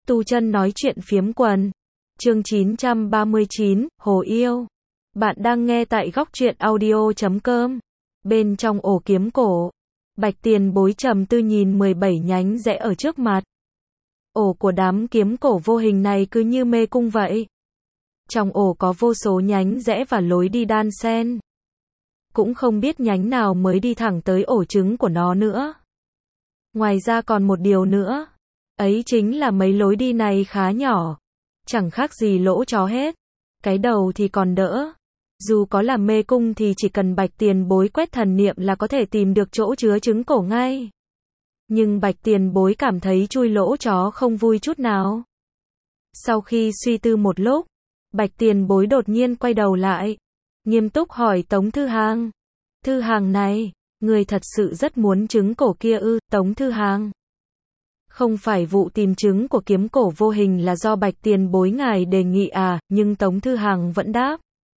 Tu Chân nói chuyện phiếm quần. Chương 939, Hồ Yêu. Bạn đang nghe tại góc truyện audio.com. Bên trong ổ kiếm cổ, Bạch Tiền Bối trầm tư nhìn 17 nhánh rẽ ở trước mặt. Ổ của đám kiếm cổ vô hình này cứ như mê cung vậy. Trong ổ có vô số nhánh rẽ và lối đi đan xen. Cũng không biết nhánh nào mới đi thẳng tới ổ trứng của nó nữa. Ngoài ra còn một điều nữa. Ấy chính là mấy lối đi này khá nhỏ. Chẳng khác gì lỗ chó hết. Cái đầu thì còn đỡ. Dù có là mê cung thì chỉ cần Bạch Tiền Bối quét thần niệm là có thể tìm được chỗ chứa trứng cổ ngay. Nhưng Bạch Tiền Bối cảm thấy chui lỗ chó không vui chút nào. Sau khi suy tư một lúc, Bạch Tiền Bối đột nhiên quay đầu lại. Nghiêm túc hỏi Tống Thư Hàng. Thư Hàng này, người thật sự rất muốn trứng cổ kia ư? Tống Thư Hàng. Không phải vụ tìm trứng của kiếm cổ vô hình là do Bạch Tiền Bối ngài đề nghị à, nhưng Tống Thư Hàng vẫn đáp.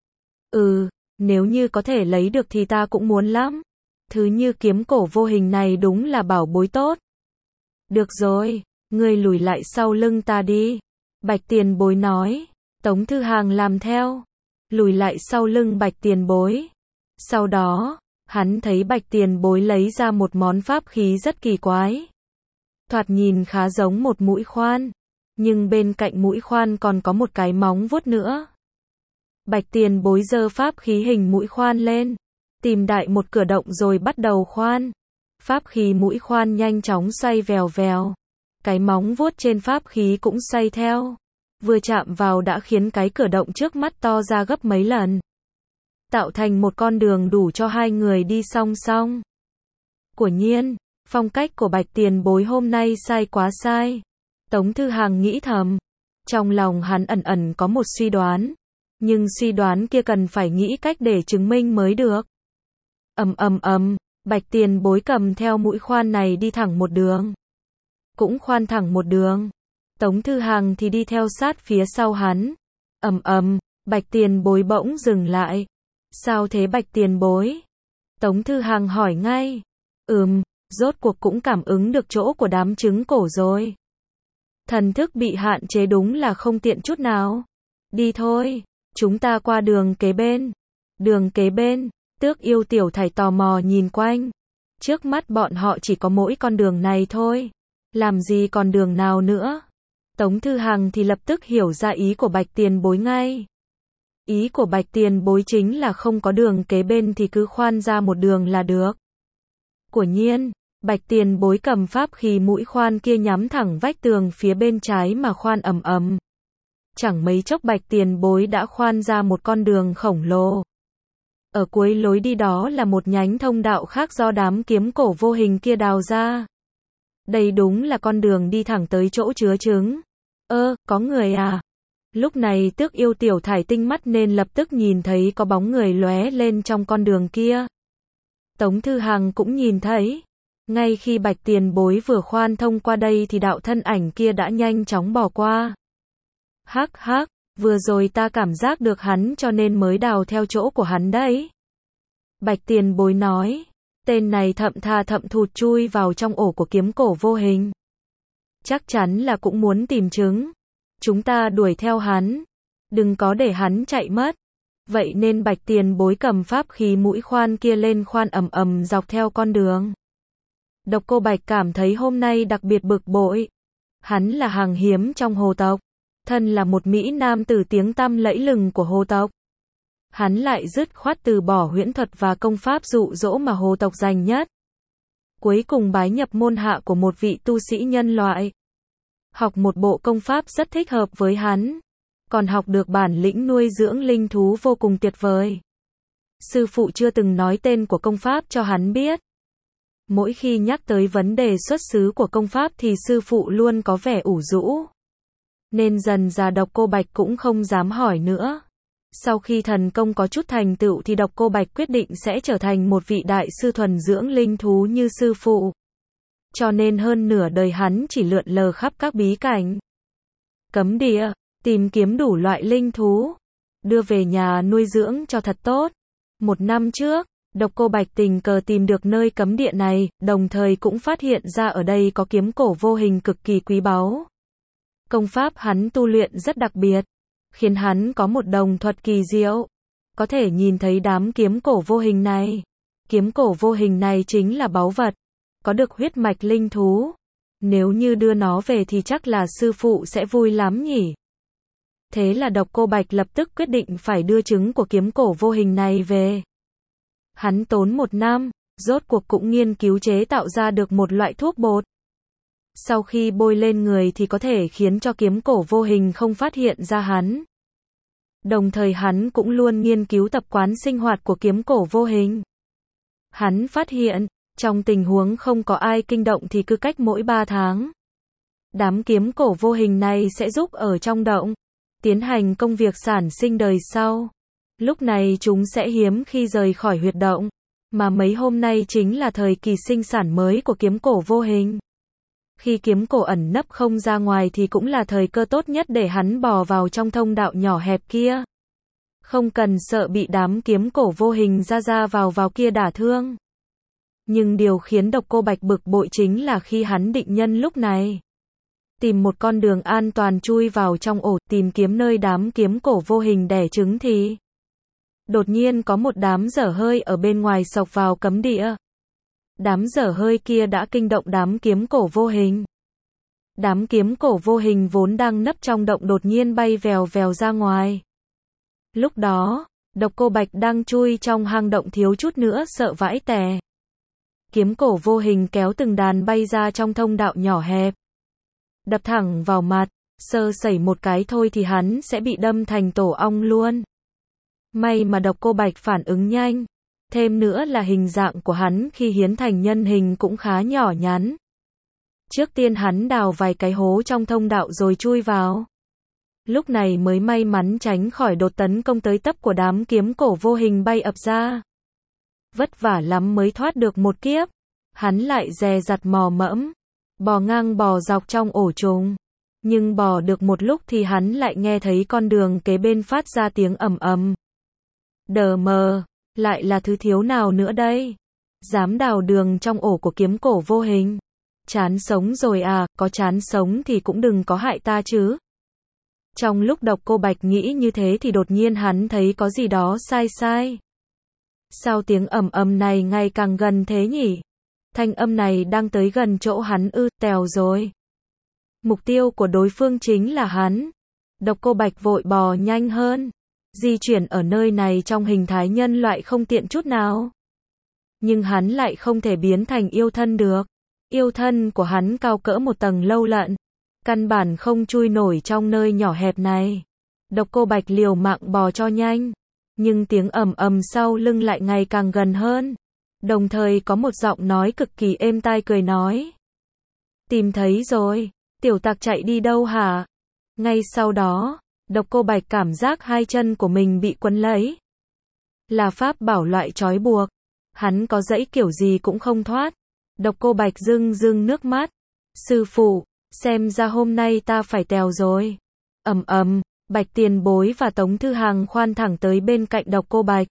Nếu như có thể lấy được thì ta cũng muốn lắm. Thứ như kiếm cổ vô hình này đúng là bảo bối tốt. Được rồi, ngươi lùi lại sau lưng ta đi. Bạch Tiền Bối nói. Tống Thư Hàng làm theo. Lùi lại sau lưng Bạch Tiền Bối. Sau đó, hắn thấy Bạch Tiền Bối lấy ra một món pháp khí rất kỳ quái. Thoạt nhìn khá giống một mũi khoan. Nhưng bên cạnh mũi khoan còn có một cái móng vuốt nữa. Bạch Tiền Bối giơ pháp khí hình mũi khoan lên. Tìm đại một cửa động rồi bắt đầu khoan. Pháp khí mũi khoan nhanh chóng xoay vèo vèo. Cái móng vuốt trên pháp khí cũng xoay theo. Vừa chạm vào đã khiến cái cửa động trước mắt to ra gấp mấy lần. Tạo thành một con đường đủ cho hai người đi song song. Quả nhiên, phong cách của Bạch Tiền Bối hôm nay sai quá sai. Tống Thư Hàng nghĩ thầm. Trong lòng hắn ẩn ẩn có một suy đoán. Nhưng suy đoán kia cần phải nghĩ cách để chứng minh mới được. Bạch Tiền Bối cầm theo mũi khoan này đi thẳng một đường. Cũng khoan thẳng một đường. Tống Thư Hàng thì đi theo sát phía sau hắn. Bạch Tiền Bối bỗng dừng lại. Sao thế Bạch Tiền Bối? Tống Thư Hàng hỏi ngay. Rốt cuộc cũng cảm ứng được chỗ của đám trứng cổ rồi. Thần thức bị hạn chế đúng là không tiện chút nào. Đi thôi, chúng ta qua đường kế bên. Đường kế bên, Tước Yêu Tiểu Thải tò mò nhìn quanh. Trước mắt bọn họ chỉ có mỗi con đường này thôi. Làm gì còn đường nào nữa? Tống Thư Hàng thì lập tức hiểu ra ý của Bạch Tiền Bối ngay. Ý của Bạch Tiền Bối chính là không có đường kế bên thì cứ khoan ra một đường là được. Quả nhiên, Bạch Tiền Bối cầm pháp khí mũi khoan kia nhắm thẳng vách tường phía bên trái mà khoan Chẳng mấy chốc Bạch Tiền Bối đã khoan ra một con đường khổng lồ. Ở cuối lối đi đó là một nhánh thông đạo khác do đám kiếm cổ vô hình kia đào ra. Đây đúng là con đường đi thẳng tới chỗ chứa trứng. Có người à? Lúc này Tước Yêu Tiểu Thải tinh mắt nên lập tức nhìn thấy có bóng người lóe lên trong con đường kia. Tống Thư Hàng cũng nhìn thấy. Ngay khi Bạch Tiền Bối vừa khoan thông qua đây thì đạo thân ảnh kia đã nhanh chóng bỏ qua. Hắc, vừa rồi ta cảm giác được hắn cho nên mới đào theo chỗ của hắn đấy. Bạch Tiền Bối nói. Tên này thậm tha thậm thụt chui vào trong ổ của kiếm cổ vô hình. Chắc chắn là cũng muốn tìm trứng. Chúng ta đuổi theo hắn. Đừng có để hắn chạy mất. Vậy nên Bạch Tiền Bối cầm pháp khí mũi khoan kia lên khoan dọc theo con đường. Độc Cô Bạch cảm thấy hôm nay đặc biệt bực bội. Hắn là hàng hiếm trong hồ tộc. Thân là một Mỹ nam tử tiếng tăm lẫy lừng của hồ tộc. Hắn lại dứt khoát từ bỏ huyễn thuật và công pháp dụ dỗ mà hồ tộc giành nhất. Cuối cùng bái nhập môn hạ của một vị tu sĩ nhân loại. Học một bộ công pháp rất thích hợp với hắn. Còn học được bản lĩnh nuôi dưỡng linh thú vô cùng tuyệt vời. Sư phụ chưa từng nói tên của công pháp cho hắn biết. Mỗi khi nhắc tới vấn đề xuất xứ của công pháp thì sư phụ luôn có vẻ ủ rũ. Nên dần dà Độc Cô Bạch cũng không dám hỏi nữa. Sau khi thần công có chút thành tựu thì Độc Cô Bạch quyết định sẽ trở thành một vị đại sư thuần dưỡng linh thú như sư phụ. Cho nên hơn nửa đời hắn chỉ lượn lờ khắp các bí cảnh, cấm địa, tìm kiếm đủ loại linh thú, đưa về nhà nuôi dưỡng cho thật tốt. Một năm trước, Độc Cô Bạch tình cờ tìm được nơi cấm địa này, đồng thời cũng phát hiện ra ở đây có kiếm cổ vô hình cực kỳ quý báu. Công pháp hắn tu luyện rất đặc biệt, khiến hắn có một đồng thuật kỳ diệu. Có thể nhìn thấy đám kiếm cổ vô hình này. Kiếm cổ vô hình này chính là báu vật, có được huyết mạch linh thú. Nếu như đưa nó về thì chắc là sư phụ sẽ vui lắm nhỉ. Thế là Độc Cô Bạch lập tức quyết định phải đưa trứng của kiếm cổ vô hình này về. Hắn tốn 1 năm, rốt cuộc cũng nghiên cứu chế tạo ra được một loại thuốc bột. Sau khi bôi lên người thì có thể khiến cho kiếm cổ vô hình không phát hiện ra hắn. Đồng thời hắn cũng luôn nghiên cứu tập quán sinh hoạt của kiếm cổ vô hình. Hắn phát hiện, trong tình huống không có ai kinh động thì cứ cách mỗi 3 tháng. Đám kiếm cổ vô hình này sẽ giúp ở trong động, tiến hành công việc sản sinh đời sau. Lúc này chúng sẽ hiếm khi rời khỏi huyệt động, mà mấy hôm nay chính là thời kỳ sinh sản mới của kiếm cổ vô hình. Khi kiếm cổ ẩn nấp không ra ngoài thì cũng là thời cơ tốt nhất để hắn bò vào trong thông đạo nhỏ hẹp kia. Không cần sợ bị đám kiếm cổ vô hình ra vào kia đả thương. Nhưng điều khiến Độc Cô Bạch bực bội chính là khi hắn định nhân lúc này tìm một con đường an toàn chui vào trong ổ, tìm kiếm nơi đám kiếm cổ vô hình đẻ trứng thì đột nhiên có một đám dở hơi ở bên ngoài xộc vào cấm địa. Đám dở hơi kia đã kinh động đám kiếm cổ vô hình. Đám kiếm cổ vô hình vốn đang nấp trong động đột nhiên bay vèo vèo ra ngoài. Lúc đó, Độc Cô Bạch đang chui trong hang động thiếu chút nữa sợ vãi tè. Kiếm cổ vô hình kéo từng đàn bay ra trong thông đạo nhỏ hẹp. Đập thẳng vào mặt, sơ sẩy một cái thôi thì hắn sẽ bị đâm thành tổ ong luôn. May mà Độc Cô Bạch phản ứng nhanh. Thêm nữa là hình dạng của hắn khi hiến thành nhân hình cũng khá nhỏ nhắn. Trước tiên hắn đào vài cái hố trong thông đạo rồi chui vào. Lúc này mới may mắn tránh khỏi đột tấn công tới tấp của đám kiếm cổ vô hình bay ập ra. Vất vả lắm mới thoát được một kiếp. Hắn lại dè dặt mò mẫm, bò ngang bò dọc trong ổ trùng. Nhưng bò được một lúc thì hắn lại nghe thấy con đường kế bên phát ra tiếng ầm ầm. Đờ mờ, lại là thứ thiếu nào nữa đây? Dám đào đường trong ổ của kiếm cổ vô hình. Chán sống rồi à, có chán sống thì cũng đừng có hại ta chứ. Trong lúc Độc Cô Bạch nghĩ như thế thì đột nhiên hắn thấy có gì đó sai sai. Sao tiếng ầm ầm này ngày càng gần thế nhỉ? Thanh âm này đang tới gần chỗ hắn tèo rồi. Mục tiêu của đối phương chính là hắn. Độc Cô Bạch vội bò nhanh hơn. Di chuyển ở nơi này trong hình thái nhân loại không tiện chút nào. Nhưng hắn lại không thể biến thành yêu thân được. Yêu thân của hắn cao cỡ một tầng lâu lận. Căn bản không chui nổi trong nơi nhỏ hẹp này. Độc Cô Bạch liều mạng bò cho nhanh. Nhưng tiếng ầm ầm sau lưng lại ngày càng gần hơn. Đồng thời có một giọng nói cực kỳ êm tai cười nói. Tìm thấy rồi, tiểu tặc chạy đi đâu hả? Ngay sau đó, Độc Cô Bạch cảm giác hai chân của mình bị quấn lấy. Là pháp bảo loại trói buộc. Hắn có dãy kiểu gì cũng không thoát. Độc Cô Bạch rưng rưng nước mắt. Sư phụ, xem ra hôm nay ta phải tèo rồi. Ầm ầm, Bạch Tiền Bối và Tống Thư Hằng khoan thẳng tới bên cạnh Độc Cô Bạch.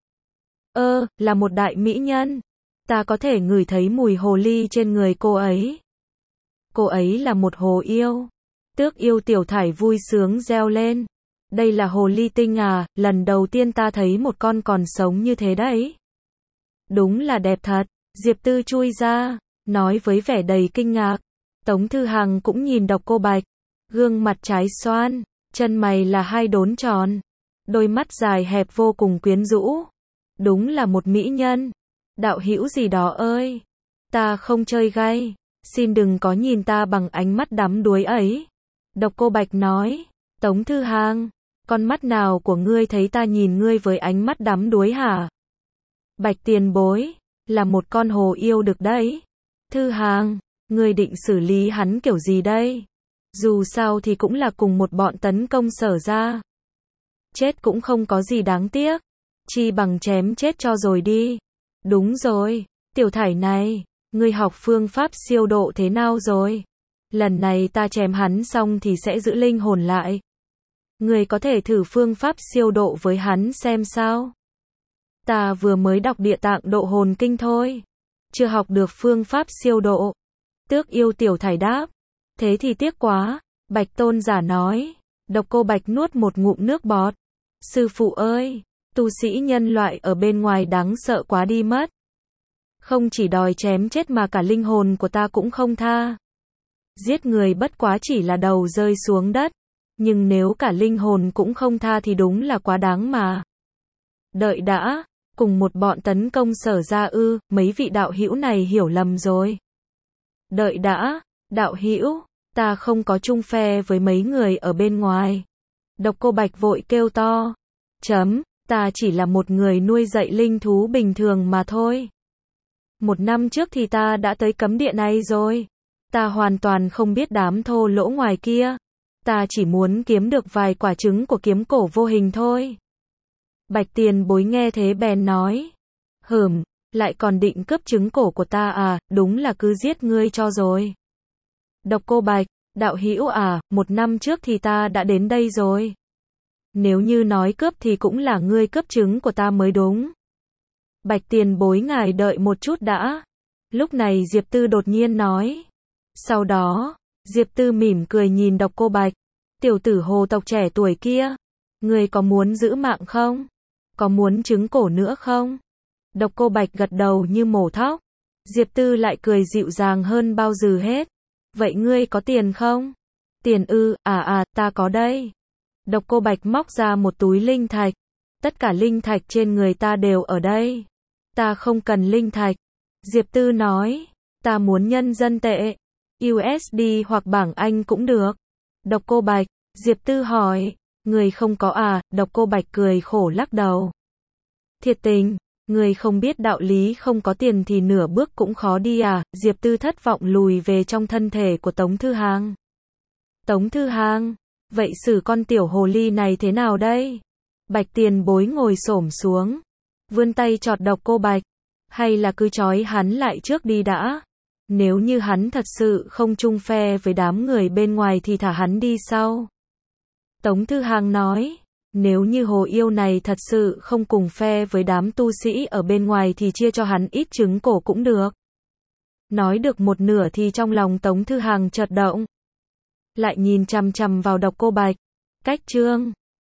Là một đại mỹ nhân. Ta có thể ngửi thấy mùi hồ ly trên người cô ấy. Cô ấy là một hồ yêu. Tước yêu Tiểu Thải vui sướng reo lên. Đây là hồ ly tinh à, lần đầu tiên ta thấy một con còn sống như thế đấy. Đúng là đẹp thật. Diệp Tư chui ra, nói với vẻ đầy kinh ngạc. Tống Thư Hằng cũng nhìn Độc Cô Bạch. Gương mặt trái xoan, chân mày là hai đốm tròn. Đôi mắt dài hẹp vô cùng quyến rũ. Đúng là một mỹ nhân. Đạo hữu gì đó ơi. Ta không chơi gay. Xin đừng có nhìn ta bằng ánh mắt đắm đuối ấy. Độc Cô Bạch nói. Tống Thư Hằng, con mắt nào của ngươi thấy ta nhìn ngươi với ánh mắt đắm đuối hả? Bạch Tiền Bối, là một con hồ yêu được đấy. Thư Hằng, ngươi định xử lý hắn kiểu gì đây? Dù sao thì cũng là cùng một bọn tấn công Sở ra. Chết cũng không có gì đáng tiếc. Chi bằng chém chết cho rồi đi. Đúng rồi, Tiểu Thải này, ngươi học phương pháp siêu độ thế nào rồi? Lần này ta chém hắn xong thì sẽ giữ linh hồn lại. Ngươi có thể thử phương pháp siêu độ với hắn xem sao? Ta vừa mới đọc Địa Tạng Độ Hồn Kinh thôi. Chưa học được phương pháp siêu độ. Tước yêu Tiểu Thải đáp. Thế thì tiếc quá. Bạch tôn giả nói. Độc Cô Bạch nuốt một ngụm nước bọt. Sư phụ ơi, tu sĩ nhân loại ở bên ngoài đáng sợ quá đi mất. Không chỉ đòi chém chết mà cả linh hồn của ta cũng không tha. Giết người bất quá chỉ là đầu rơi xuống đất. Nhưng nếu cả linh hồn cũng không tha thì đúng là quá đáng mà. Đợi đã, cùng một bọn tấn công Sở gia ư, mấy vị đạo hữu này hiểu lầm rồi. Đợi đã, đạo hữu, ta không có chung phe với mấy người ở bên ngoài. Độc Cô Bạch vội kêu to. Ta chỉ là một người nuôi dạy linh thú bình thường mà thôi. 1 năm trước thì ta đã tới cấm địa này rồi. Ta hoàn toàn không biết đám thô lỗ ngoài kia. Ta chỉ muốn kiếm được vài quả trứng của kiếm cổ vô hình thôi. Bạch tiền bối nghe thế bèn nói. Lại còn định cướp trứng cổ của ta à, đúng là cứ giết ngươi cho rồi. Độc Cô Bạch, đạo hữu à, 1 năm trước thì ta đã đến đây rồi. Nếu như nói cướp thì cũng là ngươi cướp trứng của ta mới đúng. Bạch tiền bối ngài đợi một chút đã. Lúc này Diệp Tư đột nhiên nói. Sau đó, Diệp Tư mỉm cười nhìn Độc Cô Bạch. Tiểu tử hồ tộc trẻ tuổi kia. Ngươi có muốn giữ mạng không? Có muốn trứng cổ nữa không? Độc Cô Bạch gật đầu như mổ thóc. Diệp Tư lại cười dịu dàng hơn bao giờ hết. Vậy ngươi có tiền không? Tiền ư, ta có đây. Độc Cô Bạch móc ra một túi linh thạch. Tất cả linh thạch trên người ta đều ở đây. Ta không cần linh thạch. Diệp Tư nói. Ta muốn nhân dân tệ. USD hoặc bảng Anh cũng được. Độc Cô Bạch. Diệp Tư hỏi. Người không có à? Độc Cô Bạch cười khổ lắc đầu. Thiệt tình. Người không biết đạo lý, không có tiền thì nửa bước cũng khó đi à? Diệp Tư thất vọng lùi về trong thân thể của Tống Thư Hàng. Tống Thư Hàng. Vậy xử con tiểu hồ ly này thế nào đây? Bạch tiền bối ngồi xổm xuống. Vươn tay chọt Độc Cô Bạch. Hay là cứ trói hắn lại trước đi đã. Nếu như hắn thật sự không chung phe với đám người bên ngoài thì thả hắn đi sau. Tống Thư Hàng nói. Nếu như hồ yêu này thật sự không cùng phe với đám tu sĩ ở bên ngoài thì chia cho hắn ít trứng cổ cũng được. Nói được một nửa thì trong lòng Tống Thư Hàng chợt động. Lại nhìn chằm chằm vào Độc Cô Bạch. Cách chương